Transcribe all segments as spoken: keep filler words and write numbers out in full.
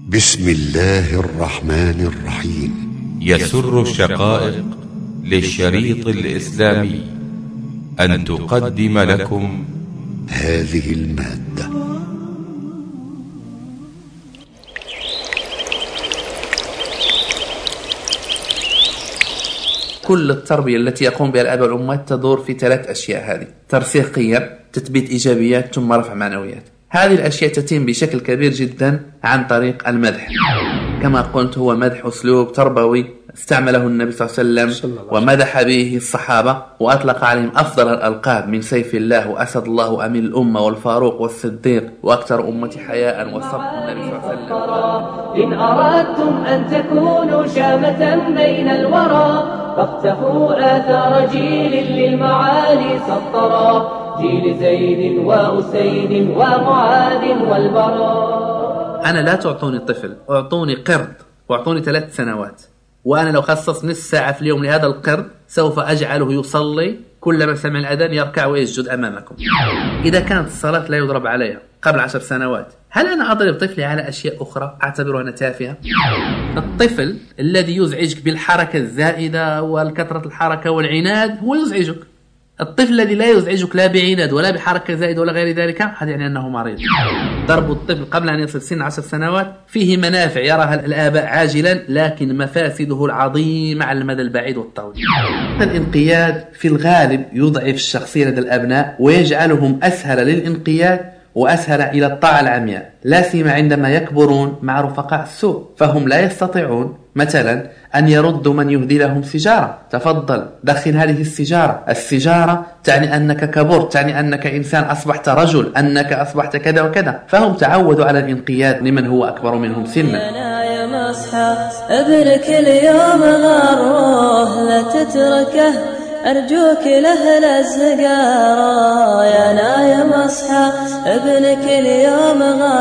بسم الله الرحمن الرحيم. يسر الشقائق للشريط الإسلامي أن تقدم لكم هذه المادة. كل التربية التي يقوم بها الآباء والأمهات تدور في ثلاث أشياء: هذه ترسيخيا، تثبيت إيجابيات، ثم رفع معنويات. هذه الأشياء تتم بشكل كبير جدا عن طريق المدح. كما قلت، هو مدح أسلوب تربوي استعمله النبي صلى الله عليه وسلم ومدح به الصحابة، وأطلق عليهم أفضل الألقاب: من سيف الله، وأسد الله، وأمين الأمة، والفاروق، والصديق، وأكثر أمتي حياء، وصدق النبي صلى الله عليه وسلم. إن أردتم أن تكونوا شامة بين الورى فاقتفوا آثار جيل للمعالي سطرا، جيل زيد وأسيد ومعاذ والبراء. أنا لا تعطوني طفل، أعطوني قرد، وأعطوني ثلاث سنوات، وأنا لو خصص نصف ساعة في اليوم لهذا القرد سوف أجعله يصلي كلما سمع الأذان يركع ويسجد أمامكم. إذا كانت الصلاة لا يضرب عليها قبل عشر سنوات، هل أنا أضرب طفلي على أشياء أخرى أعتبرها أنا تافهة؟ الطفل الذي يزعجك بالحركة الزائدة والكثرة الحركة والعناد هو يزعجك. الطفل الذي لا يزعجك لا بعناد ولا بحركة زائدة ولا غير ذلك، هذا يعني أنه مريض. ضرب الطفل قبل أن يصل سن عشر سنوات فيه منافع يراها الآباء عاجلا، لكن مفاسده العظيمة على المدى البعيد والطويل. الانقياد في الغالب يضعف الشخصية لدى الأبناء ويجعلهم أسهل للانقياد وأسهل إلى الطاعة العمياء، لا سيما عندما يكبرون مع رفقاء السوء، فهم لا يستطيعون مثلا أن يردوا من يهدي لهم سيجارة: تفضل دخن هذه السيجارة. السيجارة تعني أنك كبرت، تعني أنك إنسان أصبحت رجل، أنك أصبحت كذا وكذا، فهم تعودوا على الانقياد لمن هو أكبر منهم سنا. يا مصحى ابنك اليوم غروه لا تتركه، أرجوك له الأزقارة. يا نايم أصحى ابنك اليوم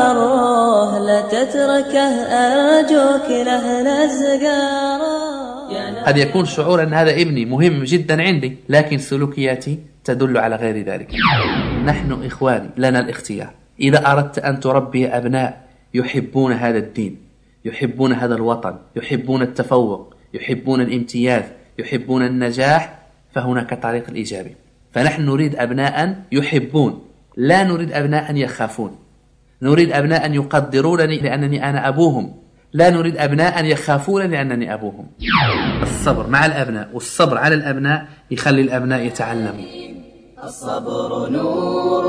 غروه لا تتركه، أرجوك له الأزقارة. قد يكون شعور أن هذا ابني مهم جدا عندي، لكن سلوكياتي تدل على غير ذلك. نحن إخواني لنا الاختيار. إذا أردت أن تربي أبناء يحبون هذا الدين، يحبون هذا الوطن، يحبون التفوق، يحبون الامتياز، يحبون النجاح، فهناك طريق الإيجابي. فنحن نريد أبناء يحبون، لا نريد أبناء يخافون. نريد أبناء يقدرونني لأنني أنا أبوهم، لا نريد أبناء يخافون لأنني أبوهم. الصبر مع الأبناء والصبر على الأبناء يخلي الأبناء يتعلموا. الصبر نور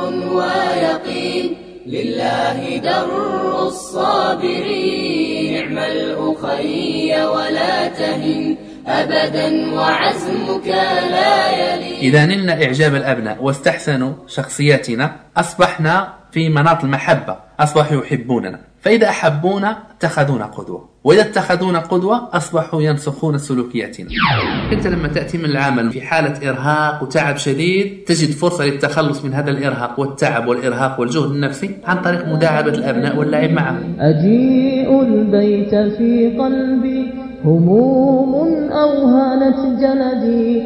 ويقين، لله در الصابرين. اعمل أخي ولا تهن أبدا وعزمك لا يلين. إذا نلنا إعجاب الأبناء واستحسنوا شخصياتنا أصبحنا في مناط المحبة، أصبحوا يحبوننا. فإذا أحبونا اتخذونا قدوة، وإذا اتخذونا قدوة أصبحوا ينسخون سلوكياتنا. أنت لما تأتي من العمل في حالة إرهاق وتعب شديد تجد فرصة للتخلص من هذا الإرهاق والتعب والإرهاق والجهد النفسي عن طريق مداعبة الأبناء واللعب معهم. أجيء البيت في قلبي هموم أوهنت جلدي،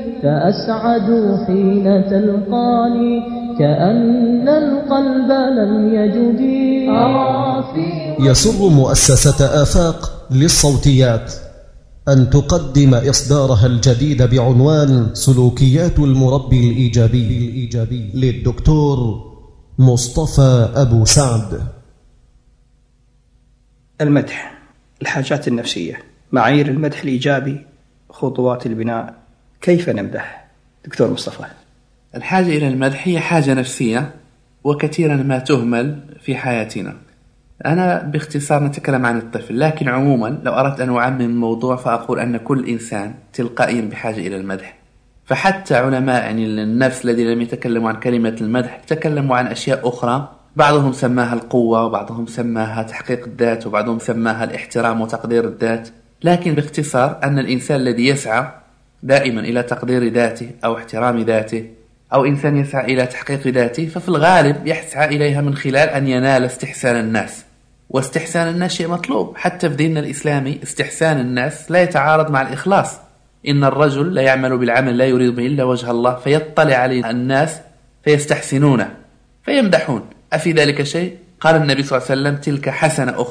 فأسعد حين تلقاني كأن القلب لم يجدي. يسر مؤسسة آفاق للصوتيات أن تقدم إصدارها الجديد بعنوان سلوكيات المربي الإيجابي للدكتور مصطفى أبو سعد. المدح، الحاجات النفسية، معايير المدح الإيجابي، خطوات البناء. كيف نمدح دكتور مصطفى؟ الحاجة إلى المدح هي حاجة نفسية وكثيرا ما تهمل في حياتنا. أنا باختصار نتكلم عن الطفل، لكن عموما لو أردت أن أعمم الموضوع فأقول أن كل إنسان تلقائيا بحاجة إلى المدح. فحتى علماء يعني النفس الذين لم يتكلموا عن كلمة المدح تكلموا عن أشياء أخرى، بعضهم سماها القوة، وبعضهم سماها تحقيق الذات، وبعضهم سماها الاحترام وتقدير الذات. لكن باختصار أن الإنسان الذي يسعى دائما إلى تقدير ذاته أو احترام ذاته، أو إنسان يسعى إلى تحقيق ذاته، ففي الغالب يسعى إليها من خلال أن ينال استحسان الناس. واستحسان الناس شيء مطلوب، حتى في ديننا الإسلامي استحسان الناس لا يتعارض مع الإخلاص. إن الرجل لا يعمل بالعمل لا يريد به إلا وجه الله فيطلع عليه الناس فيستحسنونه فيمدحون. أفي ذلك شيء؟ قال النبي صلى الله عليه وسلم: تلك حسنة أخرى.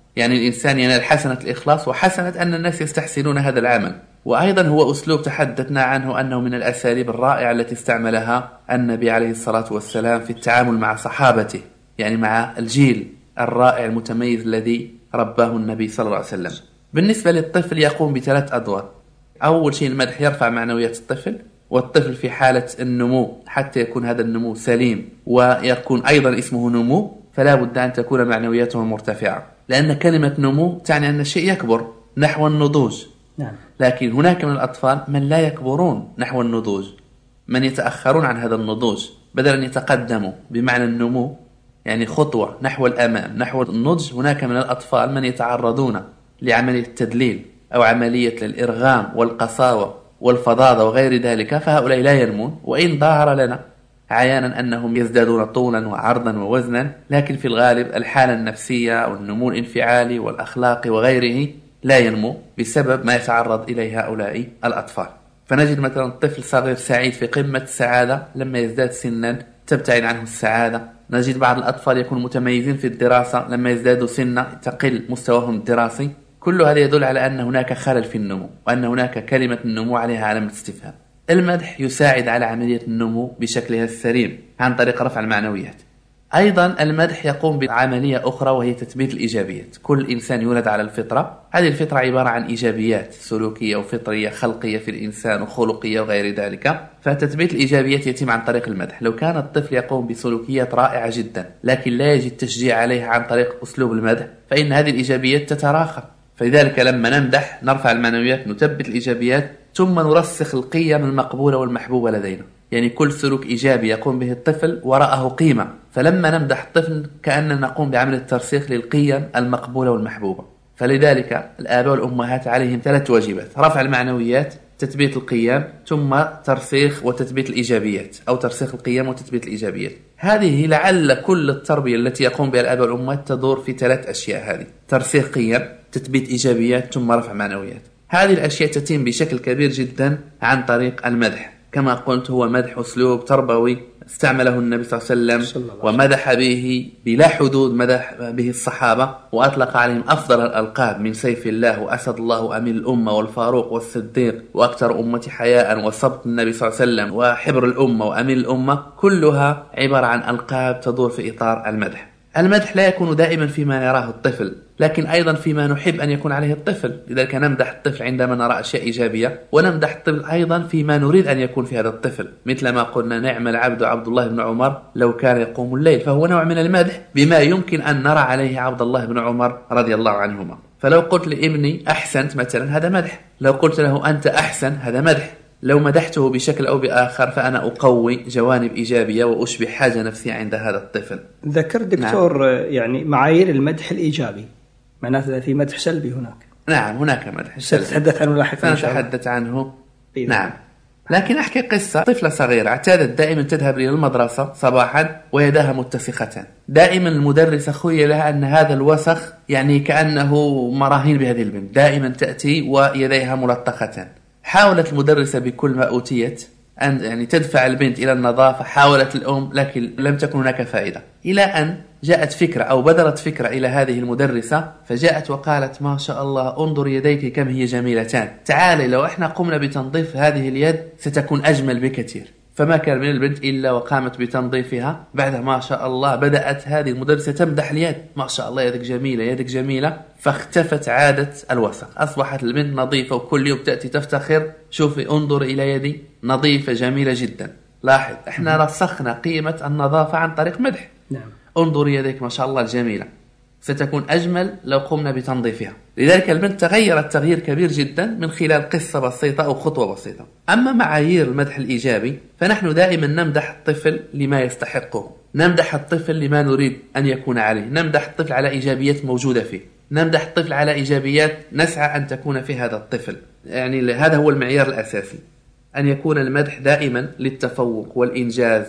يعني الإنسان ينال حسنة الإخلاص وحسنة أن الناس يستحسنون هذا العمل. وأيضا هو أسلوب تحدثنا عنه أنه من الأساليب الرائعة التي استعملها النبي عليه الصلاة والسلام في التعامل مع صحابته، يعني مع الجيل الرائع المتميز الذي رباه النبي صلى الله عليه وسلم. بالنسبة للطفل يقوم بثلاث أدوار. أول شيء المدح يرفع معنويات الطفل، والطفل في حالة النمو حتى يكون هذا النمو سليم ويكون أيضا اسمه نمو، فلا بد أن تكون معنوياته مرتفعة، لأن كلمة نمو تعني أن الشيء يكبر نحو النضوج. نعم. لكن هناك من الأطفال من لا يكبرون نحو النضوج، من يتأخرون عن هذا النضوج بدل أن يتقدموا بمعنى النمو، يعني خطوة نحو الأمام نحو النضج. هناك من الأطفال من يتعرضون لعملية التدليل أو عملية الإرغام والقساوة والفظاظة وغير ذلك، فهؤلاء لا ينمون، وإن ظهر لنا عيانا أنهم يزدادون طولا وعرضا ووزنا، لكن في الغالب الحالة النفسية والنمو الانفعالي والأخلاقي وغيره لا ينمو بسبب ما يتعرض إليه هؤلاء الأطفال. فنجد مثلا طفل صغير سعيد في قمة السعادة، لما يزداد سنا تبتعد عنه السعادة. نجد بعض الأطفال يكونوا متميزين في الدراسة، لما يزدادوا سنا تقل مستواهم الدراسي. كل هذا يدل على أن هناك خلل في النمو، وأن هناك كلمة النمو عليها علامة استفهام. المدح يساعد على عملية النمو بشكلها السليم عن طريق رفع المعنويات. أيضا المدح يقوم بعملية أخرى وهي تثبيت الإيجابيات. كل إنسان يولد على الفطرة، هذه الفطرة عبارة عن إيجابيات سلوكية وفطرية خلقية في الإنسان وخلقية وغير ذلك، فتثبيت الإيجابيات يتم عن طريق المدح. لو كان الطفل يقوم بسلوكيات رائعة جدا لكن لا يجد تشجيع عليها عن طريق أسلوب المدح، فإن هذه الإيجابيات تتراخى. فلذلك لما نمدح نرفع المعنويات، نثبت الإيجابيات، ثم نرسخ القيم المقبولة والمحبوبة لدينا. يعني كل سلوك إيجابي يقوم به الطفل وراءه قيمة، فلما نمدح الطفل كأننا نقوم بعمل الترسيخ للقيم المقبولة والمحبوبة. فلذلك الآباء والأمهات عليهم ثلاث واجبات: رفع المعنويات، تثبيت القيم، ثم ترسيخ وتثبيت الإيجابيات، أو ترسيخ القيم وتثبيت الإيجابيات. هذه لعل كل التربية التي يقوم بها الآباء والأمهات تدور في ثلاث أشياء: هذه ترسيخ قيم، تثبيت إيجابيات، ثم رفع معنويات. هذه الأشياء تتم بشكل كبير جدا عن طريق المدح. كما قلت، هو مدح أسلوب تربوي استعمله النبي صلى الله عليه وسلم ومدح به بلا حدود، مدح به الصحابة وأطلق عليهم أفضل الألقاب من سيف الله وأسد الله وأمين الأمة والفاروق والصديق وأكثر أمتي حياء وصبت النبي صلى الله عليه وسلم وحبر الأمة وأمين الأمة، كلها عبارة عن ألقاب تدور في إطار المدح. المدح لا يكون دائما فيما يراه الطفل، لكن أيضا فيما نحب أن يكون عليه الطفل. لذلك نمدح الطفل عندما نرى أشياء إيجابية، ونمدح الطفل أيضا فيما نريد أن يكون في هذا الطفل، مثل ما قلنا: نعم العبد عبد الله بن عمر لو كان يقوم الليل. فهو نوع من المدح بما يمكن أن نرى عليه عبد الله بن عمر رضي الله عنهما. فلو قلت لابني أحسنت مثلا، هذا مدح. لو قلت له أنت أحسن، هذا مدح. لو مدحته بشكل أو بآخر فأنا أقوي جوانب إيجابية وأشبه حاجة نفسية عند هذا الطفل. ذكر دكتور نعم. يعني معايير المدح الإيجابي، معناته في مدح سلبي هناك. نعم هناك مدح سلبي سنتحدث عنه لاحقا. سنتحدث عنه نعم. لكن أحكي قصة. طفلة صغيرة اعتادت دائما تذهب إلى المدرسة صباحا ويداها متسختان. دائما المدرسة خيلها أن هذا الوسخ يعني كأنه مراهين بهذه البنت، دائما تأتي ويديها ملطختان. حاولت المدرسة بكل ما أوتيت أن يعني تدفع البنت إلى النظافة، حاولت الأم، لكن لم تكن هناك فائدة، إلى أن جاءت فكرة أو بدرت فكرة إلى هذه المدرسة، فجاءت وقالت: ما شاء الله، انظر يديك كم هي جميلتان، تعالي لو احنا قمنا بتنظيف هذه اليد ستكون أجمل بكثير. فما كان من البنت إلا وقامت بتنظيفها. بعد ما شاء الله بدأت هذه المدرسة تمدح اليد: ما شاء الله يدك جميلة، يدك جميلة. فاختفت عادة الوسخ، أصبحت البنت نظيفة، وكل يوم تأتي تفتخر: شوفي انظر إلى يدي نظيفة جميلة جدا. لاحظ، احنا رسخنا قيمة النظافة عن طريق مدح. نعم. انظر يديك ما شاء الله الجميلة، ستكون أجمل لو قمنا بتنظيفها. لذلك البنت تغيرت تغيير كبير جدا من خلال قصة بسيطة أو خطوة بسيطة. أما معايير المدح الإيجابي فنحن دائما نمدح الطفل لما يستحقه، نمدح الطفل لما نريد أن يكون عليه، نمدح الطفل على إيجابيات موجودة فيه، نمدح الطفل على إيجابيات نسعى أن تكون في هذا الطفل. يعني هذا هو المعيار الأساسي، أن يكون المدح دائما للتفوق والإنجاز.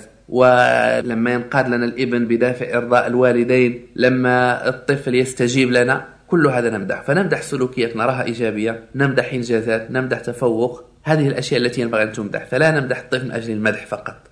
ولما ينقاد لنا الابن بدافع إرضاء الوالدين، لما الطفل يستجيب لنا، كل هذا نمدح. فنمدح سلوكيات نراها إيجابية، نمدح إنجازات، نمدح تفوق. هذه الأشياء التي ينبغي أن تمدح، فلا نمدح الطفل من أجل المدح فقط.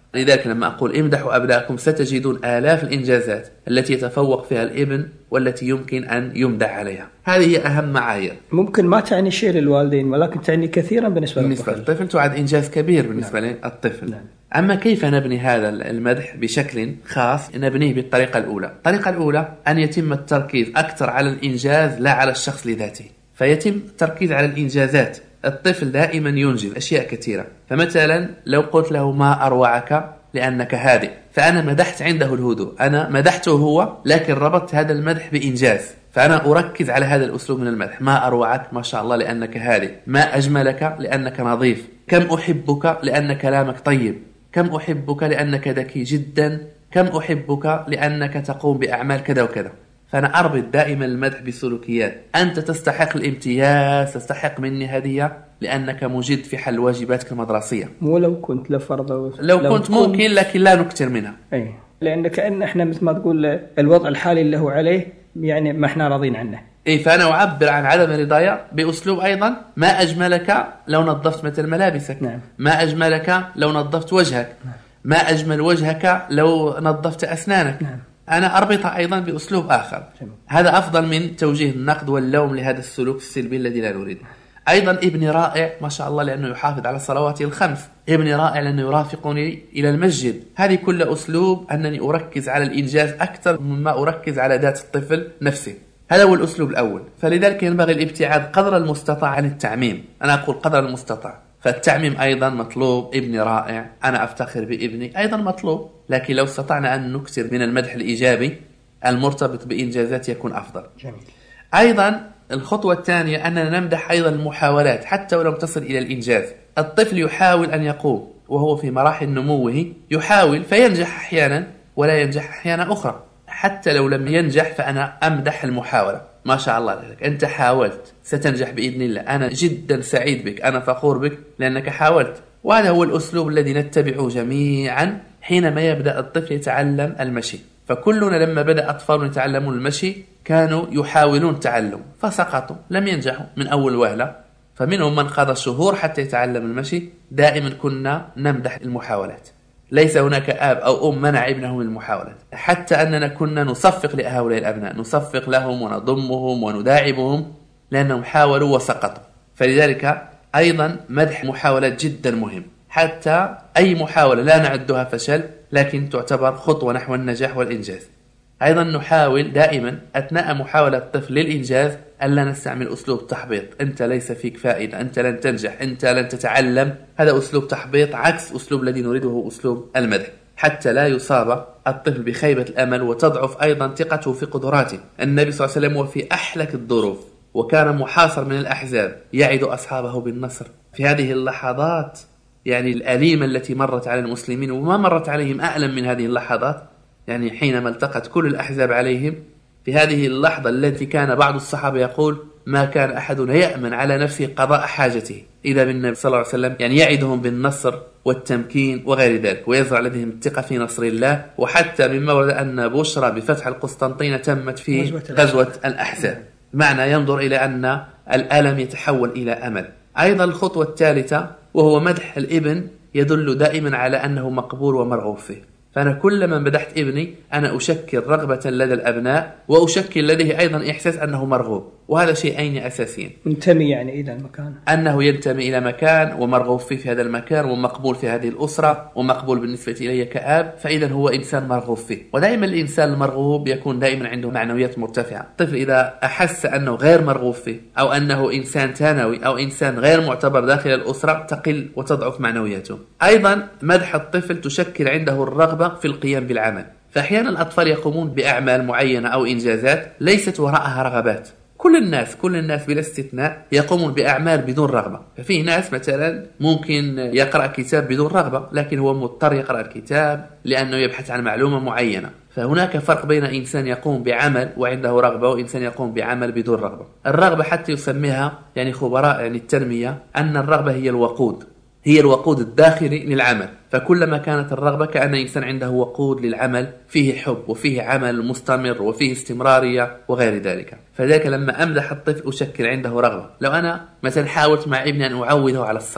لذلك لما أقول امدحوا أبناءكم ستجدون آلاف الإنجازات التي يتفوق فيها الابن والتي يمكن أن يمدح عليها. هذه هي أهم معايير. ممكن ما تعني شيء للوالدين ولكن تعني كثيرا بالنسبة بالنسبة للطفل. للطفل تعد إنجاز كبير بالنسبة نعم. للطفل. نعم. أما كيف نبني هذا المدح بشكل خاص؟ نبنيه بالطريقة الأولى. الطريقة الأولى أن يتم التركيز أكثر على الإنجاز لا على الشخص لذاته، فيتم التركيز على الإنجازات. الطفل دائما ينجز أشياء كثيرة، فمثلا لو قلت له ما أروعك لأنك هادئ، فأنا مدحت عنده الهدوء، أنا مدحته هو لكن ربطت هذا المدح بإنجاز، فأنا أركز على هذا الأسلوب من المدح. ما أروعك ما شاء الله لأنك هادئ، ما أجملك لأنك نظيف، كم أحبك لأن كلامك طيب، كم أحبك لأنك ذكي جدا، كم أحبك لأنك تقوم بأعمال كذا وكذا. فأنا أربط دائما المدح بسلوكيات. أنت تستحق الامتياز، تستحق مني هدية لأنك مجد في حل واجباتك المدرسية. مو لو كنت لفرض لو, لو كنت ممكن لكن لا نكتر منها. أي لأن كأن إحنا مثل ما تقول الوضع الحالي اللي هو عليه يعني ما إحنا راضين عنه. إيه، فأنا أعبر عن عدم رضايا بأسلوب أيضا ما أجملك لو نظفت مثل ملابسك. نعم. ما أجملك لو نظفت وجهك. نعم. ما أجمل وجهك لو نظفت أسنانك. نعم. أنا أربطها أيضا بأسلوب آخر. جميل. هذا أفضل من توجيه النقد واللوم لهذا السلوك السلبي الذي لا نريده. أيضا ابني رائع ما شاء الله لأنه يحافظ على صلواته الخمس، ابني رائع لأنه يرافقني إلى المسجد. هذه كل أسلوب أنني أركز على الإنجاز أكثر مما أركز على ذات الطفل نفسه. هذا هو الأسلوب الأول. فلذلك ينبغي الابتعاد قدر المستطاع عن التعميم. أنا أقول قدر المستطاع، فالتعميم أيضا مطلوب. ابني رائع، أنا أفتخر بابني، أيضا مطلوب. لكن لو استطعنا أن نكثر من المدح الإيجابي المرتبط بإنجازات يكون أفضل. جميل. أيضا الخطوة الثانية أننا نمدح أيضا المحاولات حتى ولم تصل إلى الإنجاز. الطفل يحاول أن يقوم وهو في مراحل نموه، يحاول فينجح أحيانا ولا ينجح أحيانا أخرى. حتى لو لم ينجح فأنا أمدح المحاولة. ما شاء الله لك، أنت حاولت، ستنجح بإذن الله، أنا جدا سعيد بك، أنا فخور بك لأنك حاولت. وهذا هو الأسلوب الذي نتبعه جميعا حينما يبدأ الطفل يتعلم المشي. فكلنا لما بدأ أطفالنا يتعلمون المشي كانوا يحاولون التعلم فسقطوا، لم ينجحوا من أول وهلة، فمنهم من قضى شهور حتى يتعلم المشي. دائما كنا نمدح المحاولات، ليس هناك آب أو أم منع ابنه من المحاولات. حتى أننا كنا نصفق لهؤلاء الأبناء، نصفق لهم ونضمهم ونداعبهم لأنهم حاولوا وسقطوا. فلذلك أيضا مدح محاولات جدا مهم. حتى أي محاولة لا نعدها فشل لكن تعتبر خطوة نحو النجاح والإنجاز. أيضا نحاول دائما أثناء محاولة الطفل للإنجاز ألا نستعمل أسلوب تحبيط. أنت ليس فيك فائدة، أنت لن تنجح، أنت لن تتعلم. هذا أسلوب تحبيط عكس أسلوب الذي نريده، أسلوب المدح، حتى لا يصاب الطفل بخيبة الأمل وتضعف أيضا ثقته في قدراته. النبي صلى الله عليه وسلم وفي أحلك الظروف وكان محاصر من الأحزاب يعد أصحابه بالنصر. في هذه اللحظات يعني الأليمة التي مرت على المسلمين وما مرت عليهم أألم من هذه اللحظات، يعني حينما التقت كل الأحزاب عليهم في هذه اللحظة التي كان بعض الصحابة يقول ما كان أحدنا يأمن على نفسه قضاء حاجته، إذا بالنبي صلى الله عليه وسلم يعني يعدهم بالنصر والتمكين وغير ذلك، ويزرع لديهم الثقة في نصر الله. وحتى مما ورد أن بشرى بفتح القسطنطينة تمت في غزوة الأحزاب، معنى ينظر إلى أن الألم يتحول إلى أمل. أيضا الخطوة الثالثة وهو مدح الابن يدل دائما على أنه مقبول ومرغوب فيه. فأنا كلما مدحت ابني أنا أشكل رغبة لدى الأبناء وأشكل لديه أيضا إحساس أنه مرغوب، وهذا شيئين أساسيين. ينتمي يعني إلى المكان، أنه ينتمي إلى مكان ومرغوب فيه في هذا المكان ومقبول في هذه الأسرة ومقبول بالنسبة إلي كأب، فإذا هو إنسان مرغوب فيه. ودائما الإنسان المرغوب يكون دائما عنده معنويات مرتفعة. الطفل إذا أحس أنه غير مرغوب فيه أو أنه إنسان ثانوي أو إنسان غير معتبر داخل الأسرة تقل وتضعف معنوياته. أيضا مدح الطفل تشكل عنده الرغبة في القيام بالعمل. فأحيانا الأطفال يقومون بأعمال معينة أو إنجازات ليست وراءها رغبات. كل الناس كل الناس بلا استثناء يقومون بأعمال بدون رغبة. ففيه ناس مثلا ممكن يقرأ كتاب بدون رغبة لكن هو مضطر يقرأ الكتاب لأنه يبحث عن معلومة معينة. فهناك فرق بين إنسان يقوم بعمل وعنده رغبة وإنسان يقوم بعمل بدون رغبة. الرغبة حتى يسميها يعني خبراء يعني التنمية أن الرغبة هي الوقود، هي الوقود الداخلي للعمل. فكلما كانت الرغبة كأن إنسان عنده وقود للعمل، فيه حب وفيه عمل مستمر وفيه استمرارية وغير ذلك. فذلك لما أمدح الطفل أشكل عنده رغبة. لو أنا مثلا حاولت مع ابني أن أعوده على الصلاة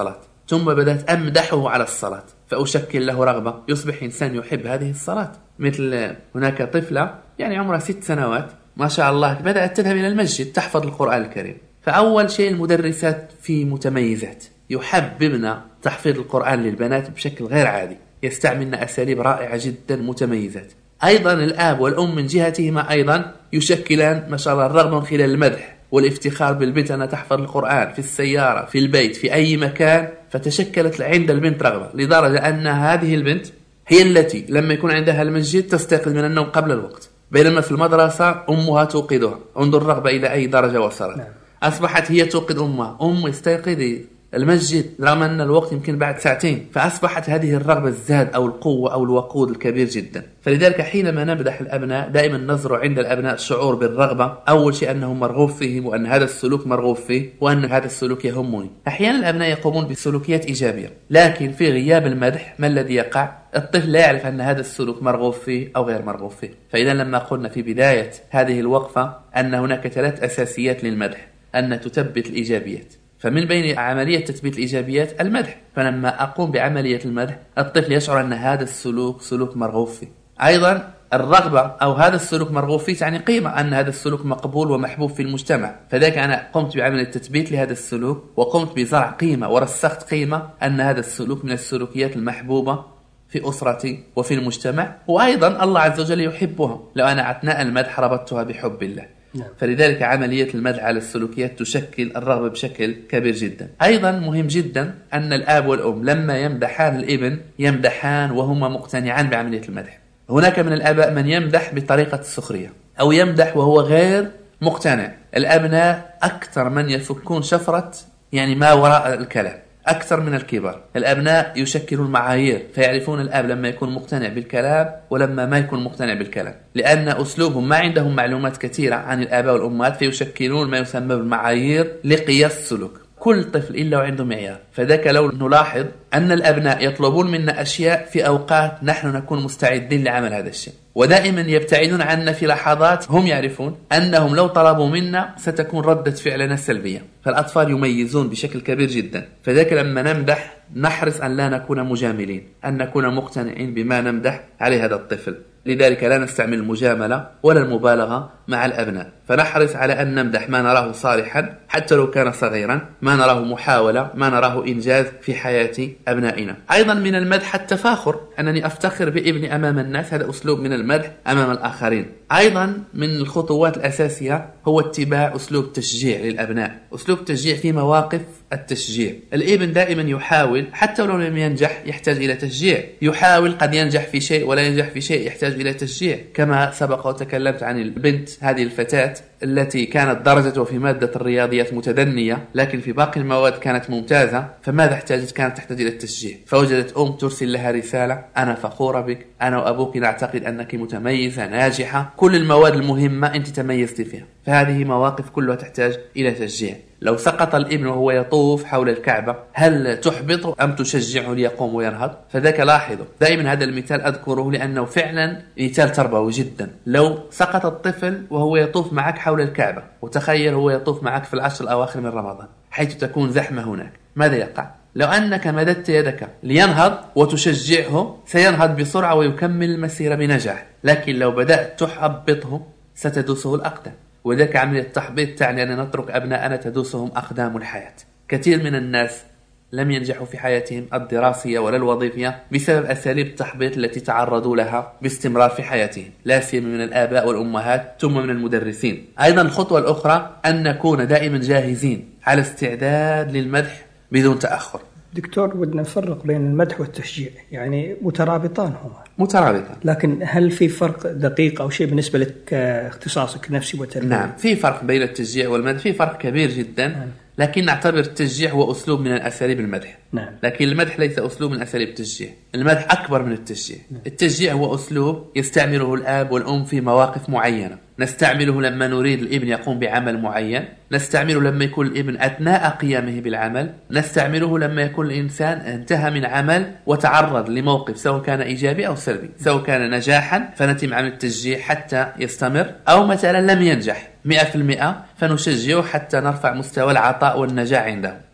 ثم بدأت أمدحه على الصلاة فأشكل له رغبة، يصبح إنسان يحب هذه الصلاة. مثل هناك طفلة يعني عمرها ست سنوات ما شاء الله بدأت تذهب إلى المسجد تحفظ القرآن الكريم. فأول شيء المدرسات في متميزات يحببنا تحفيظ القرآن للبنات بشكل غير عادي، يستعملن أساليب رائعة جدا متميزات. أيضا الآب والأم من جهتهما أيضا يشكلان ما شاء الله الرغبة من خلال المدح والافتخار بالبنت أنها تحفظ القرآن في السيارة في البيت في أي مكان. فتشكلت عند البنت رغبة لدرجة أن هذه البنت هي التي لما يكون عندها المسجد تستيقظ من النوم قبل الوقت، بينما في المدرسة أمها توقظها. انظر الرغبة إلى أي درجة وصلت. نعم. أصبحت هي توقظ أمها، أم استيقظي المسجد رغم أن الوقت يمكن بعد ساعتين. فأصبحت هذه الرغبة الزاد أو القوة أو الوقود الكبير جدا. فلذلك حينما نمدح الأبناء دائما نزرع عند الأبناء الشعور بالرغبة، أول شيء أنهم مرغوب فيهم وأن هذا السلوك مرغوب فيه وأن هذا السلوك يهمني. أحيانا الأبناء يقومون بسلوكيات إيجابية، لكن في غياب المدح ما الذي يقع؟ الطفل لا يعرف أن هذا السلوك مرغوب فيه أو غير مرغوب فيه. فإذا لما قلنا في بداية هذه الوقفة أن هناك ثلاث أساسيات للمدح، أن تثبت الإيجابيات، فمن بين عملية تثبيت الإيجابيات المدح. فلما أقوم بعملية المدح الطفل يشعر أن هذا السلوك سلوك مرغوب فيه. أيضا الرغبة أو هذا السلوك مرغوب فيه تعني قيمة، أن هذا السلوك مقبول ومحبوب في المجتمع. فذلك أنا قمت بعملية تثبيت لهذا السلوك وقمت بزرع قيمة ورسخت قيمة أن هذا السلوك من السلوكيات المحبوبة في أسرتي وفي المجتمع، وأيضا الله عز وجل يحبها. لو أنا أثناء المدح ربطتها بحب الله. نعم. فلذلك عملية المدح على السلوكيات تشكل الرغبة بشكل كبير جدا. أيضا مهم جدا أن الآب والأم لما يمدحان الابن يمدحان وهما مقتنعان بعملية المدح. هناك من الآباء من يمدح بطريقة السخرية أو يمدح وهو غير مقتنع. الأبناء أكثر من يفكون شفرة يعني ما وراء الكلام أكثر من الكبار. الأبناء يشكلون معايير فيعرفون الأب لما يكون مقتنع بالكلام ولما ما يكون مقتنع بالكلام، لأن أسلوبهم ما عندهم معلومات كثيرة عن الآباء والأمهات فيشكلون ما يسمى بالمعايير لقياس السلوك. كل طفل إلا وعنده معيار. فذاك لو نلاحظ أن الأبناء يطلبون منا أشياء في أوقات نحن نكون مستعدين لعمل هذا الشيء، ودائما يبتعدون عنا في لحظات هم يعرفون أنهم لو طلبوا منا ستكون ردة فعلنا سلبية. فالأطفال يميزون بشكل كبير جدا. فذلك لما نمدح نحرص أن لا نكون مجاملين، أن نكون مقتنعين بما نمدح عليه هذا الطفل. لذلك لا نستعمل المجاملة ولا المبالغة مع الأبناء، فنحرص على أن نمدح ما نراه صالحا حتى لو كان صغيرا، ما نراه محاولة، ما نراه إنجاز في حياة أبنائنا. أيضا من المدح التفاخر، أنني أفتخر بابني أمام الناس، هذا أسلوب من المدح أمام الآخرين. أيضا من الخطوات الأساسية هو اتباع أسلوب تشجيع للأبناء، أسلوب تشجيع في مواقف التشجيع. الابن دائما يحاول حتى لو لم ينجح يحتاج إلى تشجيع، يحاول قد ينجح في شيء ولا ينجح في شيء يحتاج إلى تشجيع. كما سبق وتكلمت عن البنت هذه الفتاة التي كانت درجتها في مادة الرياضيات متدنية لكن في باقي المواد كانت ممتازة، فماذا احتاجت؟ كانت تحتاج إلى التشجيع. فوجدت أم ترسل لها رسالة: أنا فخورة بك، أنا وأبوك نعتقد أنك متميزة ناجحة، كل المواد المهمة أنت تميزت فيها. فهذه مواقف كلها تحتاج إلى تشجيع. لو سقط الابن وهو يطوف حول الكعبة هل تحبطه أم تشجعه ليقوم وينهض؟ فذاك لاحظوا دائما هذا المثال أذكره لأنه فعلا مثال تربوي جدا. لو سقط الطفل وهو يطوف معك حول الكعبة، وتخيل هو يطوف معك في العشر الأواخر من رمضان حيث تكون زحمة هناك، ماذا يقع؟ لو أنك مددت يدك لينهض وتشجعه سينهض بسرعة ويكمل المسيرة بنجاح، لكن لو بدأت تحبطه ستدوسه الأقدام. وذلك عملية التحبيط تعني أن نترك أبناءنا تدوسهم أقدام الحياة. كثير من الناس لم ينجحوا في حياتهم الدراسية ولا الوظيفية بسبب أساليب التحبيط التي تعرضوا لها باستمرار في حياتهم، لا سيما من الآباء والأمهات ثم من المدرسين. أيضا الخطوة الأخرى أن نكون دائما جاهزين على استعداد للمدح بدون تأخر. دكتور، بدنا نفرق بين المدح والتشجيع، يعني مترابطان هما مترابطان، لكن هل في فرق دقيق أو شيء بالنسبة لك اختصاصك نفسي وتربية؟ نعم، في فرق بين التشجيع والمدح، في فرق كبير جدا. نعم. لكن نعتبر التشجيع هو أسلوب من الأساليب المدح. نعم. لكن المدح ليس أسلوب من أساليب التشجيع، المدح أكبر من التشجيع. نعم. التشجيع هو أسلوب يستعمله الآب والأم في مواقف معينة، نستعمله لما نريد الابن يقوم بعمل معين، نستعمله لما يكون الابن أثناء قيامه بالعمل، نستعمله لما يكون الإنسان انتهى من عمل وتعرض لموقف سواء كان إيجابي أو سلبي، سواء كان نجاحا فنتم عمل التشجيع حتى يستمر، أو مثلا لم ينجح مئة في المئة فنشجعه حتى نرفع مستوى العطاء والنجاح عنده.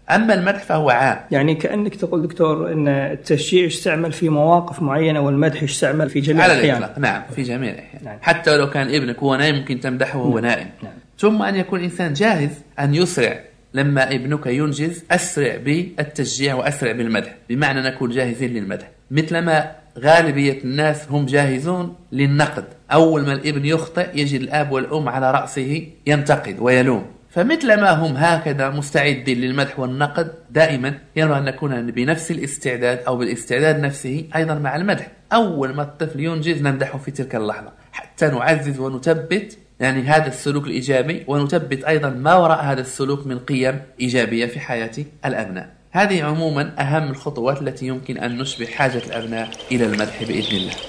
أما المدح فهو عام. يعني كأنك تقول دكتور أن التشجيع يستعمل في مواقف معينة والمدح يستعمل في جميع الأحيان. نعم، في جميع الأحيان. نعم. حتى لو كان ابنك هو نائم ممكن تمدحه وهو نعم. نائم. نعم. ثم أن يكون إنسان جاهز أن يسرع لما ابنك ينجز، أسرع بالتشجيع وأسرع بالمدح، بمعنى نكون جاهزين للمدح، مثلما غالبية الناس هم جاهزون للنقد. أول ما الابن يخطئ يجد الأب والأم على رأسه ينتقد ويلوم، فمثلما هم هكذا مستعدين للمدح والنقد دائما، ينبغي أن نكون بنفس الاستعداد أو بالاستعداد نفسه أيضا مع المدح. أول ما الطفل ينجز نمدحه في تلك اللحظة حتى نعزز ونثبت يعني هذا السلوك الإيجابي، ونثبت أيضا ما وراء هذا السلوك من قيم إيجابية في حياة الأبناء. هذه عموما أهم الخطوات التي يمكن أن نشبع حاجة الأبناء إلى المدح بإذن الله.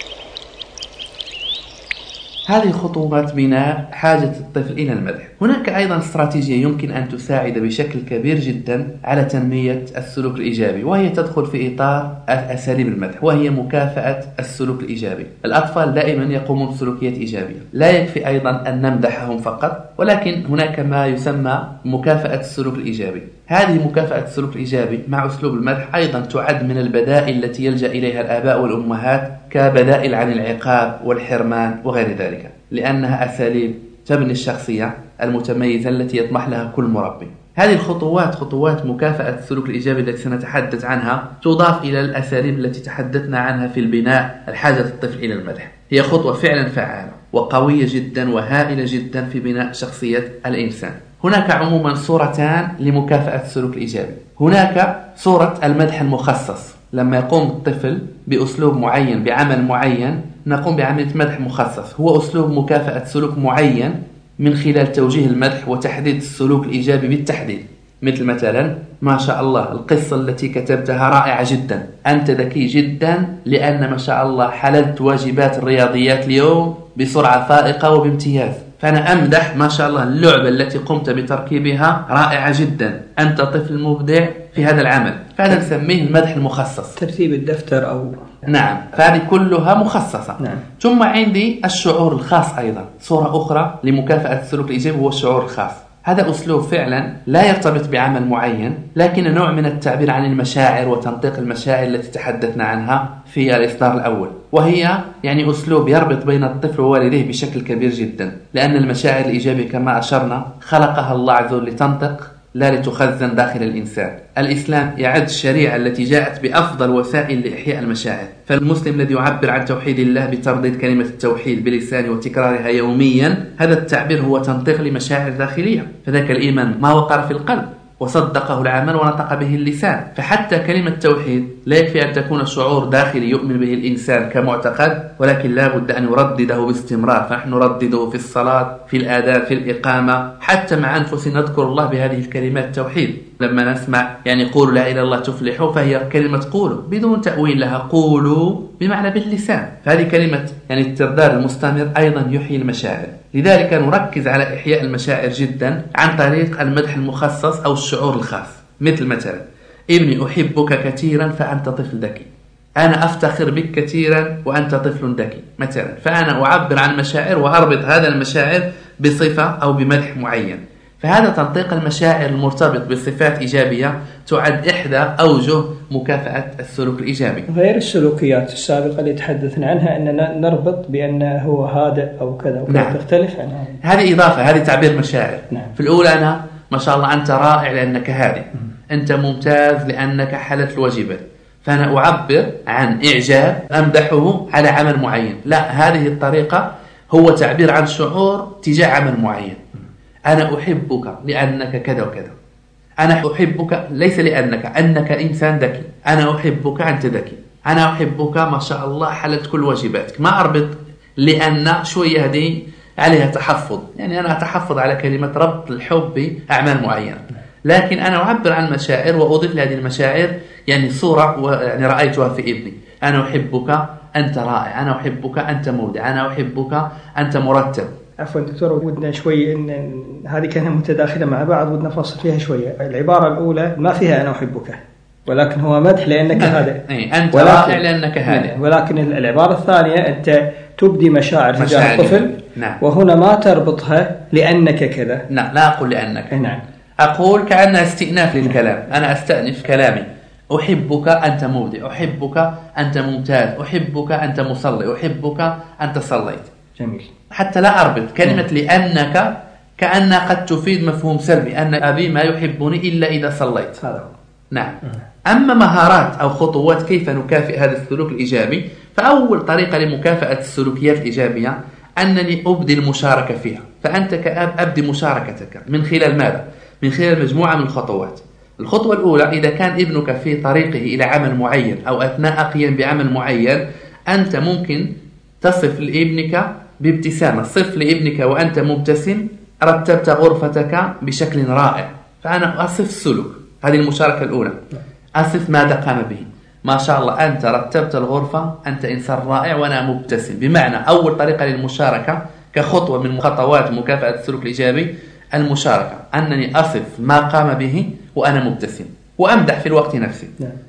هذه خطوات بناء حاجة الطفل إلى المدح. هناك أيضا استراتيجية يمكن أن تساعد بشكل كبير جدا على تنمية السلوك الإيجابي، وهي تدخل في إطار أساليب المدح، وهي مكافأة السلوك الإيجابي. الأطفال دائما يقومون بسلوكيات إيجابية، لا يكفي أيضا أن نمدحهم فقط، ولكن هناك ما يسمى مكافأة السلوك الإيجابي. هذه مكافأة السلوك الإيجابي مع أسلوب المدح أيضا تعد من البدائل التي يلجأ إليها الآباء والأمهات كبدائل عن العقاب والحرمان وغير ذلك، لأنها أساليب تبني الشخصية المتميزة التي يطمح لها كل مربي. هذه الخطوات خطوات مكافأة السلوك الإيجابي التي سنتحدث عنها تضاف إلى الأساليب التي تحدثنا عنها في البناء الحاجة الطفل إلى المدح. هي خطوة فعلا فعالة وقوية جدا وهائلة جدا في بناء شخصية الإنسان. هناك عموما صورتان لمكافأة السلوك الإيجابي. هناك صورة المدح المخصص، لما يقوم الطفل بأسلوب معين بعمل معين نقوم بعملية مدح مخصص، هو أسلوب مكافأة سلوك معين من خلال توجيه المدح وتحديد السلوك الإيجابي بالتحديد. مثل مثلا ما شاء الله القصة التي كتبتها رائعة جدا، أنت ذكي جدا لأن ما شاء الله حللت واجبات الرياضيات اليوم بسرعة فائقة وبامتياز. فأنا أمدح ما شاء الله اللعبة التي قمت بتركيبها رائعة جدا، أنت طفل مبدع في هذا العمل. فهذا نسميه المدح المخصص، ترتيب الدفتر أو نعم، فهذه كلها مخصصة. نعم. ثم عندي الشعور الخاص أيضا، صورة أخرى لمكافأة السلوك الإيجابي هو الشعور الخاص. هذا أسلوب فعلا لا يرتبط بعمل معين، لكن نوع من التعبير عن المشاعر وتنطيق المشاعر التي تحدثنا عنها في الإصدار الأول، وهي يعني أسلوب يربط بين الطفل ووالديه بشكل كبير جدا، لأن المشاعر الإيجابية كما أشرنا خلقها الله عز وجل لتنطق لا لتخزن داخل الإنسان. الإسلام يعد الشريعة التي جاءت بأفضل وسائل لإحياء المشاعر، فالمسلم الذي يعبر عن توحيد الله بترديد كلمة التوحيد بلسانه وتكرارها يوميا، هذا التعبير هو تنطيق لمشاعر داخلية، فذاك الإيمان ما وقر في القلب وصدقه العمل ونطق به اللسان. فحتى كلمة توحيد لا يكفي أن تكون شعور داخلي يؤمن به الإنسان كمعتقد، ولكن لا بد أن يردده باستمرار. فنحن نردده في الصلاة، في الآذان، في الإقامة، حتى مع أنفسنا نذكر الله بهذه الكلمات التوحيد. لما نسمع يعني قولوا لا إله إلا الله تفلحوا، فهي كلمة قولوا بدون تأويل لها، قولوا بمعنى باللسان. فهذه كلمة يعني الترداد المستمر أيضا يحيي المشاعر. لذلك نركز على إحياء المشاعر جدا عن طريق المدح المخصص أو الشعور الخاص. مثل مثلا ابني أحبك كثيرا فأنت طفل ذكي، أنا أفتخر بك كثيرا وأنت طفل ذكي مثلا. فأنا أعبر عن مشاعر وأربط هذا المشاعر بصفة أو بمدح معين. فهذا تنطيق المشاعر المرتبط بصفات إيجابية تعد إحدى أوجه مكافأة السلوك الإيجابي. غير السلوكيات السابقة اللي تحدثنا عنها أننا نربط بأنه هو هادئ أو كذا وكذا. نعم. تختلف عنها. هذه إضافة، هذه تعبير مشاعر. نعم. في الأولى أنا ما شاء الله أنت رائع لأنك هادئ، أنت ممتاز لأنك حلت الواجبات، فأنا أعبر عن إعجاب أمدحه على عمل معين. لا، هذه الطريقة هو تعبير عن شعور تجاه عمل معين. أنا أحبك لأنك كذا وكذا، أنا أحبك ليس لأنك أنك إنسان ذكي، أنا أحبك أنت ذكي، أنا أحبك ما شاء الله حلت كل واجباتك. ما أربط لأن شوية هذه عليها تحفظ، يعني أنا أتحفظ على كلمة ربط الحب بأعمال معينة، لكن أنا أعبر عن مشاعر وأضيف لهذه المشاعر يعني صورة يعني رأيتها في ابني. أنا أحبك أنت رائع، أنا أحبك أنت مبدع، أنا أحبك أنت مرتب. عفوا دكتور، ودنا شوي إن هذه كانت متداخلة مع بعض، ودنا نفصل فيها شوية. العبارة الأولى ما فيها أنا أحبك، ولكن هو مدح لأنك هادئ، أنت رائع لأنك هادئ. ولكن العبارة الثانية أنت تبدي مشاعر تجاه الطفل. نعم. وهنا ما تربطها لأنك كذا. نعم، لا أقول لأنك. نعم. أقول كأنها استئناف للكلام، أنا أستأنف كلامي. أحبك أنت مبدع، أحبك أنت ممتاز، أحبك أنت مصلي، أحبك أنت صليت. جميل. حتى لا أربط كلمة لأنك كأنها قد تفيد مفهوم سلبي، أن أبي ما يحبني إلا إذا صليت. هذا نعم. أما مهارات أو خطوات كيف نكافئ هذا السلوك الإيجابي، فأول طريقة لمكافأة السلوكيات الإيجابية أنني أبدي المشاركة فيها. فأنت كأب أبدي مشاركتك من خلال ماذا؟ من خلال مجموعة من الخطوات. الخطوة الأولى، إذا كان ابنك في طريقه إلى عمل معين أو أثناء قيام بعمل معين، أنت ممكن تصف لابنك بابتسامة. صف لابنك وأنت مبتسم: رتبت غرفتك بشكل رائع. فأنا أصف السلوك، هذه المشاركة الأولى. أصف ماذا قام به. ما شاء الله أنت رتبت الغرفة، أنت إنسان رائع وأنا مبتسم. بمعنى أول طريقة للمشاركة كخطوة من خطوات مكافأة السلوك الإيجابي المشاركة، أنني أصف ما قام به وأنا مبتسم وأمدح في الوقت نفسه.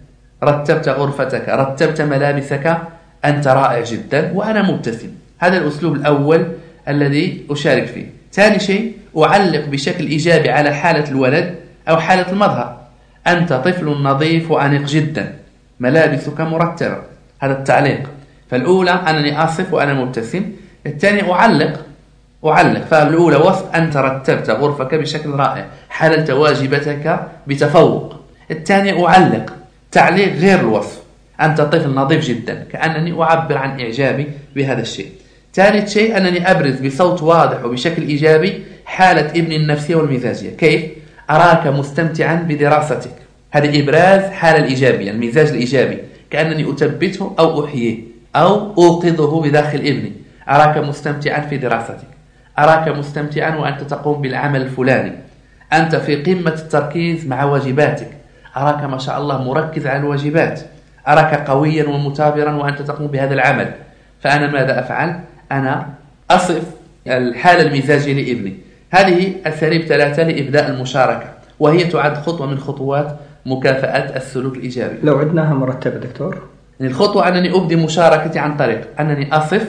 رتبت غرفتك، رتبت ملابسك، أنت رائع جدا وأنا مبتسم. هذا الأسلوب الأول الذي أشارك فيه. ثاني شيء، أعلق بشكل إيجابي على حالة الولد أو حالة المظهر: أنت طفل نظيف وأنيق جدا، ملابسك مرتبة. هذا التعليق. فالأولى أنني أصف وأنا مبتسم. الثاني أعلق أعلق فالأولى وصف: أنت رتبت غرفك بشكل رائع، حللت واجبتك بتفوق. الثاني أعلق تعليق غير الوصف: أنت طفل نظيف جدا، كأنني أعبر عن إعجابي بهذا الشيء. ثالث شيء، أنني أبرز بصوت واضح وبشكل إيجابي حالة ابني النفسية والمزاجية. كيف؟ أراك مستمتعا بدراستك. هذا إبراز حالة الإيجابية، المزاج الإيجابي، كأنني أثبته أو أحييه أو أوقظه بداخل ابني. أراك مستمتعا في دراستك، أراك مستمتعا وأنت تقوم بالعمل الفلاني، أنت في قمة التركيز مع واجباتك، أراك ما شاء الله مركز على الواجبات، أراك قويا ومثابرا وأنت تقوم بهذا العمل. فأنا ماذا أفعل؟ أنا أصف الحالة المزاجية لابني. هذه أساليب ثلاثة لإبداء المشاركة، وهي تعد خطوة من خطوات مكافأة السلوك الإيجابي. لو عدناها مرتبة دكتور، يعني الخطوة أنني أبدي مشاركتي عن طريق أنني أصف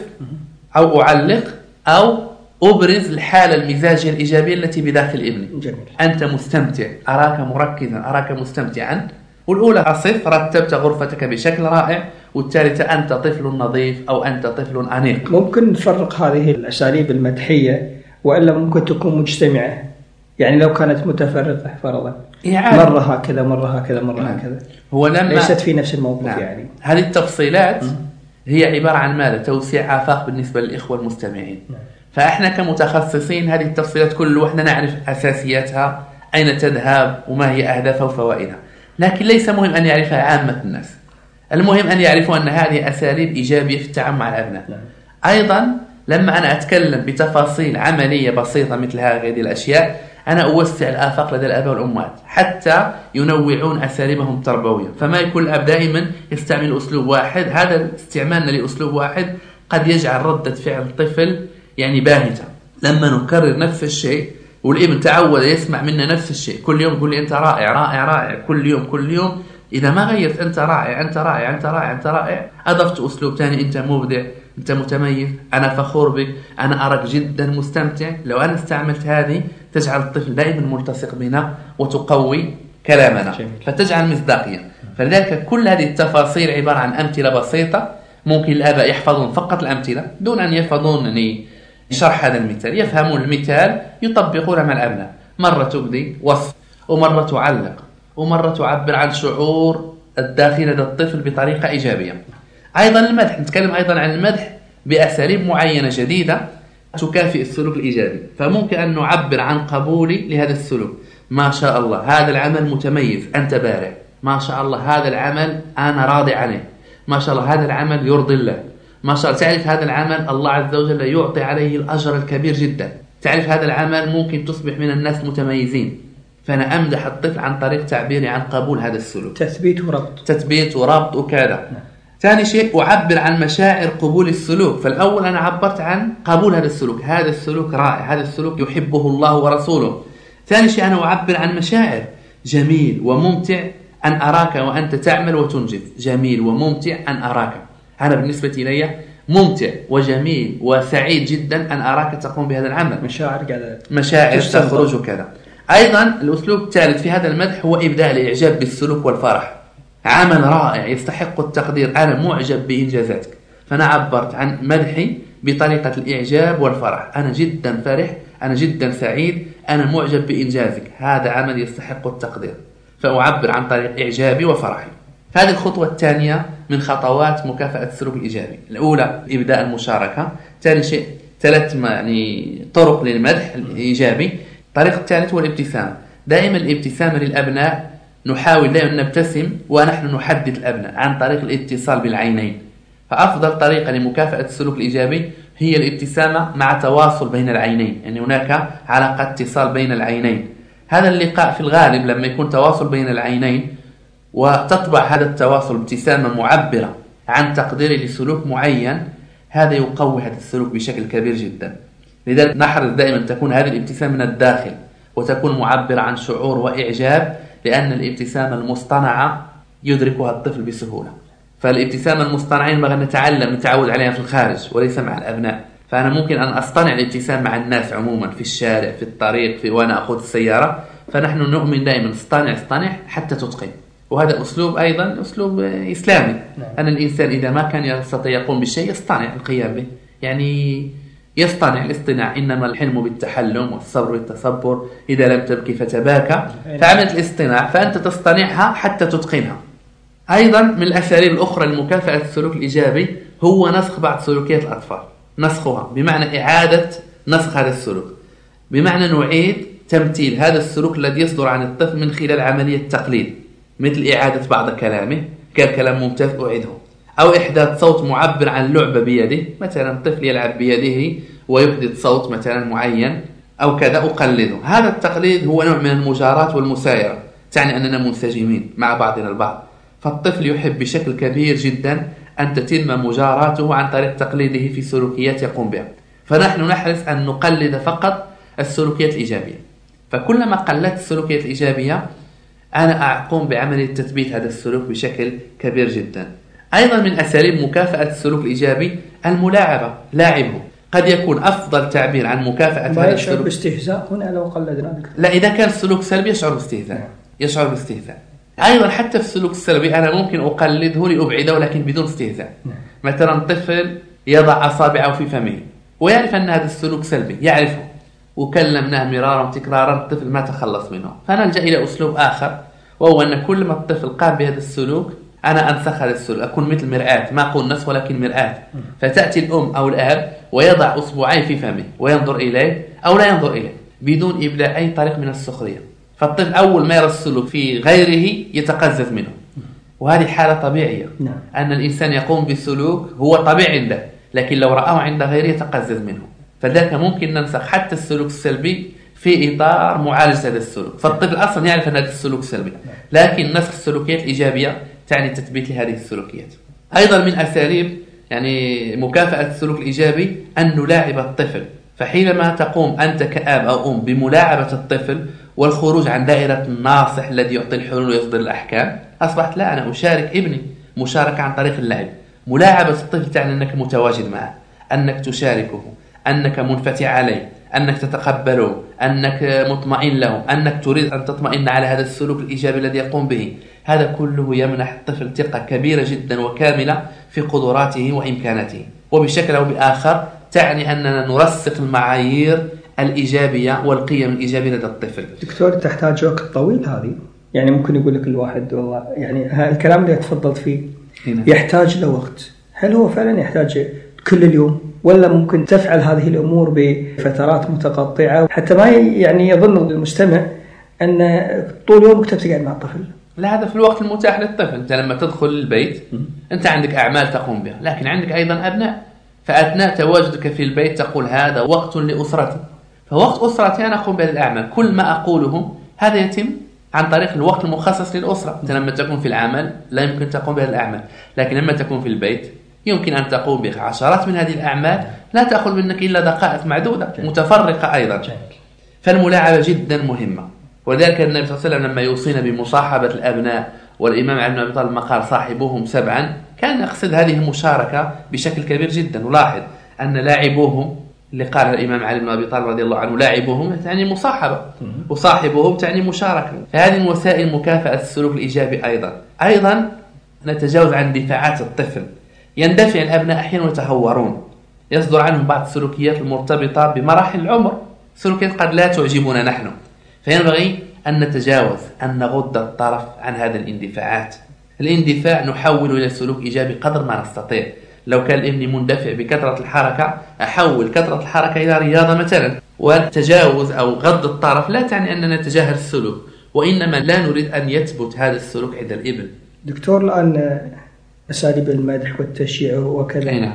أو أعلق أو أبرز الحالة المزاجية الإيجابية التي بداخل ابني. جميل. أنت مستمتع، أراك مركزا، أراك مستمتعا. والأولى أصف: رتبت غرفتك بشكل رائع. والثالثة: أنت طفل نظيف أو أنت طفل أنيق. ممكن نفرق هذه الأساليب المدحية وإلا ممكن تكون مجتمعة، يعني لو كانت متفرقة فرضا، يعني مرة هكذا مرة هكذا مرة نعم. هكذا، هو لما ليست في نفس الموقف. نعم. يعني هذه التفصيلات م. هي عبارة عن ماذا؟ توسيع آفاق بالنسبة للإخوة المستمعين. نعم. فإحنا كمتخصصين هذه التفصيلات كله وإحنا نعرف أساسياتها، أين تذهب وما هي أهدافها وفوائدها، لكن ليس مهم أن يعرفها عامة الناس. المهم أن يعرفوا أن هذه أساليب إيجابية في التعامل مع الأبناء. نعم. أيضا لما أنا أتكلم بتفاصيل عملية بسيطة مثل هذه الأشياء، أنا أوسع الآفاق لدى الآباء والأمهات حتى ينوعون أساليبهم التربوية. فما يكون الأب دائما يستعمل أسلوب واحد، هذا استعمالنا لأسلوب واحد قد يجعل ردة فعل الطفل يعني باهتة. لما نكرر نفس الشيء والابن تعود يسمع منا نفس الشيء كل يوم، يقول لي أنت رائع رائع رائع كل يوم كل يوم، إذا ما غيرت أنت رائع أنت رائع أنت رائع أنت رائع، أضفت أسلوب ثاني: أنت مبدع، أنت متميز، أنا فخور بك، أنا أراك جدا مستمتع. لو أنا استعملت هذه تجعل الطفل دائما ملتصق بنا وتقوي كلامنا. جميل. فتجعل مصداقيا. فلذلك كل هذه التفاصيل عبارة عن أمثلة بسيطة، ممكن الآباء يحفظون فقط الأمثلة دون أن يحفظون شرح هذا المثال، يفهمون المثال يطبقونه مع الأبناء. مرة تبدي وصف، ومرة تعلق، ومرة تعبر عن شعور الداخل لدى الطفل بطريقة إيجابية. أيضا المدح، نتكلم أيضا عن المدح بأساليب معينة جديدة تكافئ السلوك الإيجابي. فممكن أن نعبر عن قبولي لهذا السلوك: ما شاء الله هذا العمل متميز، أنت بارع، ما شاء الله هذا العمل أنا راضي عليه، ما شاء الله هذا العمل يرضي الله، ما شاء الله تعرف هذا العمل الله عز وجل يعطي عليه الأجر الكبير جدا، تعرف هذا العمل ممكن تصبح من الناس متميزين. فأنا أمدح الطفل عن طريق تعبيري عن قبول هذا السلوك. تثبيت وربط تثبيت وربط وكذا. ثاني شيء أعبر عن مشاعر قبول السلوك. فالأول أنا عبرت عن قبول هذا السلوك، هذا السلوك رائع، هذا السلوك يحبه الله ورسوله. ثاني شيء أنا أعبر عن مشاعر: جميل وممتع أن أراك وأنت تعمل وتنجز، جميل وممتع أن أراك. أنا بالنسبة إلي ممتع وجميل وسعيد جدا أن أراك تقوم بهذا العمل. مشاعر قاعدة مشاعر تخرج وكذا. أيضا الأسلوب الثالث في هذا المدح هو إبداء الإعجاب بالسلوك والفرح. عمل رائع يستحق التقدير، أنا معجب بإنجازاتك، فأنا عبرت عن مدحي بطريقة الإعجاب والفرح. أنا جدا فرح، أنا جدا سعيد، أنا معجب بإنجازك، هذا عمل يستحق التقدير، فأعبر عن طريق إعجابي وفرحي. هذه الخطوة الثانية من خطوات مكافأة السلوك الإيجابي. الأولى إبداء المشاركة، ثاني شيء ثلاث يعني طرق للمدح الإيجابي. الطريق الثالث هو الابتسامة. دائما الابتسامة للأبناء نحاول دائما نبتسم ونحن نحدث الأبناء عن طريق الاتصال بالعينين. فأفضل طريقة لمكافأة السلوك الإيجابي هي الابتسامة مع تواصل بين العينين، يعني هناك علاقة اتصال بين العينين. هذا اللقاء في الغالب لما يكون تواصل بين العينين وتطبع هذا التواصل ابتسامة معبرة عن تقدير لسلوك معين، هذا يقوي هذا السلوك بشكل كبير جدا. لذلك نحرص دائما تكون هذه الابتسامة من الداخل وتكون معبرة عن شعور وإعجاب، لأن الابتسامة المصطنعة يدركها الطفل بسهولة. فالابتسامة المصطنعة ينبغي أن نتعلم نتعود عليها في الخارج وليس مع الأبناء. فأنا ممكن أن أصطنع الابتسام مع الناس عموما في الشارع، في الطريق، في وأنا أخذ السيارة. فنحن نؤمن دائما اصطنع اصطنع حتى تتقن، وهذا أسلوب أيضا أسلوب إسلامي. أن الإنسان إذا ما كان يستطيع يقوم بالشيء يصطنع القيام به، يعني يصطنع الاصطناع. إنما الحلم بالتحلم والصبر بالتصبر، إذا لم تبكي فتباكى. فعملت الاصطناع فأنت تصطنعها حتى تتقنها. أيضا من الأساليب الأخرى لمكافأة السلوك الإيجابي هو نسخ بعض سلوكيات الأطفال، نسخها بمعنى إعادة نسخ هذا السلوك، بمعنى نعيد تمثيل هذا السلوك الذي يصدر عن الطفل من خلال عملية تقليد، مثل إعادة بعض كلامه، كالكلام ممتاز أعيده، أو إحداث صوت معبر عن لعبة بيده، مثلا طفل يلعب بيده ويحدث صوت مثلا معين أو كذا أقلده. هذا التقليد هو نوع من المجاراة والمسايرة، تعني أننا منسجمين مع بعضنا البعض. فالطفل يحب بشكل كبير جدا أن تتم مجاراته عن طريق تقليده في سلوكيات يقوم بها. فنحن نحرص أن نقلد فقط السلوكيات الإيجابية. فكلما قلدت السلوكيات الإيجابية أنا أقوم بعملية تثبيت هذا السلوك بشكل كبير جدا. أيضا من أساليب مكافأة السلوك الإيجابي الملاعبة، لاعبه. قد يكون أفضل تعبير عن مكافأة هذا السلوك. يشعر باستهزاء هنا لو قلدنا. لا، إذا كان السلوك سلبي يشعر باستهزاء، يشعر باستهزاء. أيضا حتى في السلوك السلبي أنا ممكن أقلده لأبعده ولكن بدون استهزاء. مثلا طفل يضع أصابعه في فمه ويعرف أن هذا السلوك سلبي، يعرفه، وكلمناه مرارا تكرارا، الطفل ما تخلص منه. فنلجأ إلى أسلوب آخر، وهو أن كل ما الطفل قام بهذا السلوك أنا أنسخ هذا السلوك، أكون مثل مرآة، ما أقول نسخ ولكن مرآة. فتأتي الأم أو الأب ويضع أصبعيه في فمه وينظر إليه أو لا ينظر إليه بدون إبداء أي طريق من السخرية. فالطفل أول ما يرى السلوك في غيره يتقزز منه، وهذه حالة طبيعية. أن الإنسان يقوم بسلوك هو طبيعي عنده، لكن لو رآه عند غيره يتقزز منه. فذلك ممكن ننسخ حتى السلوك السلبي في إطار معالجة هذا السلوك. فالطفل أصلا يعرف أن هذا السلوك سلبي، لكن نسخ السلوكيات الإيجابية تعني تثبيت لهذه السلوكيات. أيضا من أساليب يعني مكافأة السلوك الإيجابي أن نلاعب الطفل. فحينما تقوم أنت كأب أو أم بملاعبة الطفل والخروج عن دائرة الناصح الذي يعطي الحلول ويصدر الأحكام، أصبحت لا، أنا أشارك ابني مشاركة عن طريق اللعب. ملاعبة الطفل تعني أنك متواجد معه، أنك تشاركه، أنك منفتح عليه، أنك تتقبله، أنك مطمئن له، أنك تريد أن تطمئن على هذا السلوك الإيجابي الذي يقوم به. هذا كله يمنح الطفل ثقة كبيرة جدا وكاملة في قدراته وإمكاناته. وبشكل أو بآخر تعني أننا نرسخ المعايير الإيجابية والقيم الإيجابية لدى الطفل. دكتور، تحتاج وقت طويل هذه؟ يعني ممكن يقول لك الواحد والله يعني الكلام اللي تفضلت فيه هنا يحتاج له وقت، هل هو فعلا يحتاج كل اليوم، ولا ممكن تفعل هذه الأمور بفترات متقطعة حتى ما يعني يظن المستمع أن طول يومك تقعد مع الطفل؟ لا، هذا في الوقت المتاح للطفل. أنت لما تدخل البيت أنت عندك أعمال تقوم بها، لكن عندك أيضا أبناء. فأثناء تواجدك في البيت تقول هذا وقت لأسرتي، فوقت أسرتي أنا أقوم بهذه الأعمال. كل ما أقوله هذا يتم عن طريق الوقت المخصص للأسرة. أنت لما تكون في العمل لا يمكن تقوم بهذه الأعمال، لكن لما تكون في البيت يمكن أن تقوم بعشرات من هذه الأعمال لا تأخذ منك إلا دقائق معدودة متفرقة أيضا. فالملاعبة جدا مهمة، وذلك النبي صلى الله عليه وسلم لما يوصينا بمصاحبة الأبناء، والإمام علي بن أبي طالب ما قال صاحبوهم سبعا، كان يقصد هذه المشاركة بشكل كبير جدا. ولاحظ أن لاعبوهم اللي قال الإمام علي بن أبي طالب رضي الله عنه لاعبهم تعني مصاحبة وصاحبهم تعني مشاركة. فهذه من وسائل مكافأة السلوك الإيجابي. أيضا أيضا نتجاوز عن دفاعات الطفل. يندفع الأبناء أحيانا ويتهورون، يصدر عنهم بعض السلوكيات المرتبطة بمراحل العمر، سلوكيات قد لا تعجبنا نحن، فينبغي أن نتجاوز، أن نغض الطرف عن هذه الاندفاعات. الاندفاع نحول إلى سلوك إيجابي قدر ما نستطيع. لو كان ابني مندفع بكثرة الحركة، أحول كثرة الحركة إلى رياضة مثلا. والتجاوز أو غض الطرف لا تعني أننا نتجاهل السلوك، وإنما لا نريد أن يثبت هذا السلوك عند الابن. دكتور، الآن أساليب المدح والتشجيع وكذا، نعم.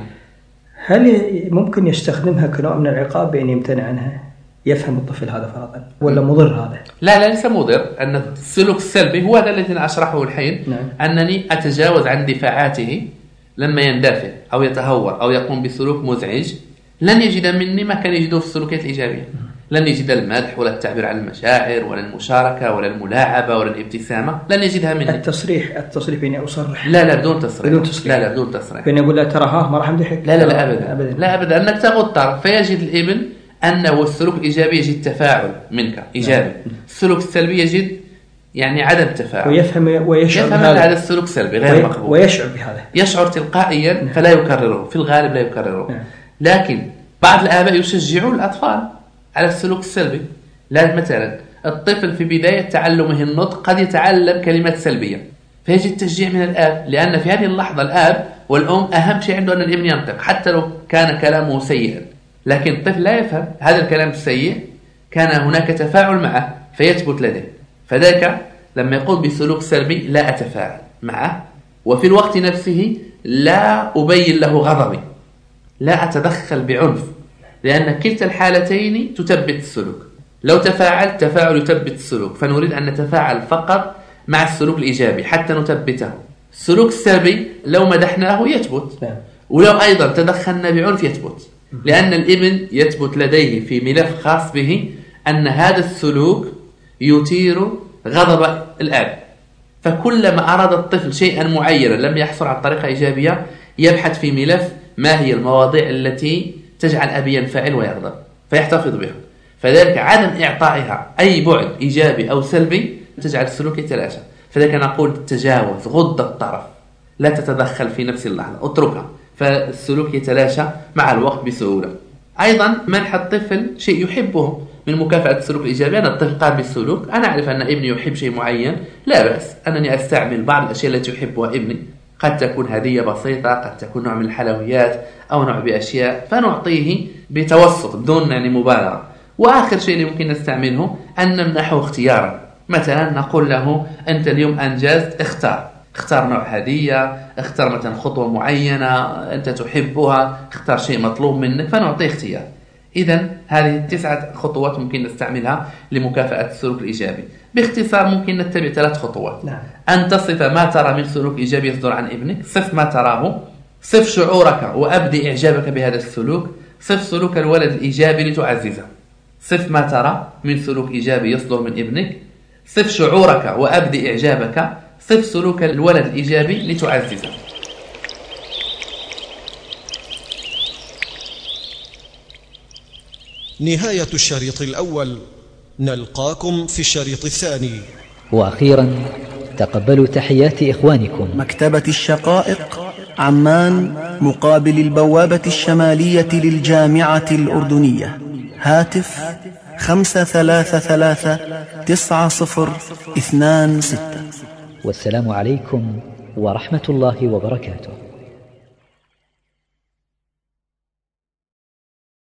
هل ممكن يستخدمها كنوع من العقاب بأن يمتنع عنها؟ يفهم الطفل هذا فرضا ولا مضر هذا؟ لا لا ليس مضر. أن السلوك السلبي هو هذا الذي أشرحه الحين. نعم. أنني أتجاوز عن دفاعاته لما يندفع أو يتهور أو يقوم بسلوك مزعج، لن يجد مني ما كان يجده في السلوكيات الإيجابية. لن يجد المدح ولا التعبير عن المشاعر ولا المشاركة ولا الملاعبة ولا الابتسامة، لن يجدها مني. التصريح التصريح بيني أصرح. لا لا بدون تصريح. بدون تصريح. لا لا بدون تصريح. بيني أقول لا ترى ها ما راح أمدحك. لا لا لا أبدا أبدا لا أبدا. أنك تغض الطرف فيجد الابن أنه السلوك الإيجابي يجد تفاعل منك إيجابي. السلوك السلبي يجد يعني عدم تفاعل، ويفهم ويشعر يفهم أن هذا السلوك سلبي غير مقبول، ويشعر بهذا، يشعر تلقائيا فلا يكرره، في الغالب لا يكرره. لكن بعض الآباء يشجعون الأطفال على السلوك السلبي. لا مثلا الطفل في بداية تعلمه النطق قد يتعلم كلمات سلبية، فيجي التشجيع من الآب، لأن في هذه اللحظة الآب والأم أهم شيء عنده أن الابن ينطق حتى لو كان كلامه سيئا. لكن الطفل لا يفهم هذا الكلام السيء، كان هناك تفاعل معه فيثبت لديه. فذلك لما يقوم بسلوك سلبي لا أتفاعل معه، وفي الوقت نفسه لا أبين له غضبي، لا أتدخل بعنف، لأن كلتا الحالتين تثبت السلوك. لو تفاعل تفاعل يثبت السلوك، فنريد أن نتفاعل فقط مع السلوك الإيجابي حتى نثبته. السلوك السلبي لو مدحناه يثبت، ولو أيضا تدخلنا بعنف يثبت، لأن الابن يثبت لديه في ملف خاص به أن هذا السلوك يثير غضب الآب. فكلما أراد الطفل شيئا معينا لم يحصل على طريقة إيجابية يبحث في ملف ما هي المواضيع التي تجعل أبي ينفعل ويغضب فيحتفظ بها. فذلك عدم إعطائها أي بعد إيجابي أو سلبي تجعل السلوك يتلاشى. فذلك نقول تجاوز، غض الطرف، لا تتدخل في نفس اللحظة، اتركها، فالسلوك يتلاشى مع الوقت بسهولة. أيضا منح الطفل شيء يحبه من مكافأة السلوك الإيجابي. أنا الطفل قام بالسلوك، أنا أعرف أن ابني يحب شيء معين، لا بأس أنني أستعمل بعض الأشياء التي يحبها ابني، قد تكون هدية بسيطة، قد تكون نوع من الحلويات أو نوع بأشياء، فنعطيه بتوسط بدون يعني مبالغة. وآخر شيء اللي ممكن نستعمله أن نمنحه اختيارا. مثلا نقول له أنت اليوم أنجزت، اختار اختار نوع هدية، اختار مثلا خطوة معينة أنت تحبها، اختار شيء مطلوب منك، فنعطيه اختيار. إذن هذه التسعة خطوات ممكن نستعملها لمكافأة السلوك الإيجابي. باختصار ممكن نتبع ثلاث خطوات. نعم. أن تصف ما ترى من سلوك إيجابي يصدر عن ابنك، صف ما تراه، صف شعورك وأبدي إعجابك بهذا السلوك، صف سلوك الولد الإيجابي لتعززه. صف ما ترى من سلوك إيجابي يصدر من ابنك، صف شعورك وأبدي إعجابك، صف سلوك الولد الإيجابي لتعززه. نهاية الشريط الأول، نلقاكم في الشريط الثاني. وأخيرا تقبلوا تحيات إخوانكم مكتبة الشقائق، عمان، مقابل البوابة الشمالية للجامعة الأردنية. هاتف خمسة ثلاثة ثلاثة تسعة صفر اثنان ستة. والسلام عليكم ورحمة الله وبركاته.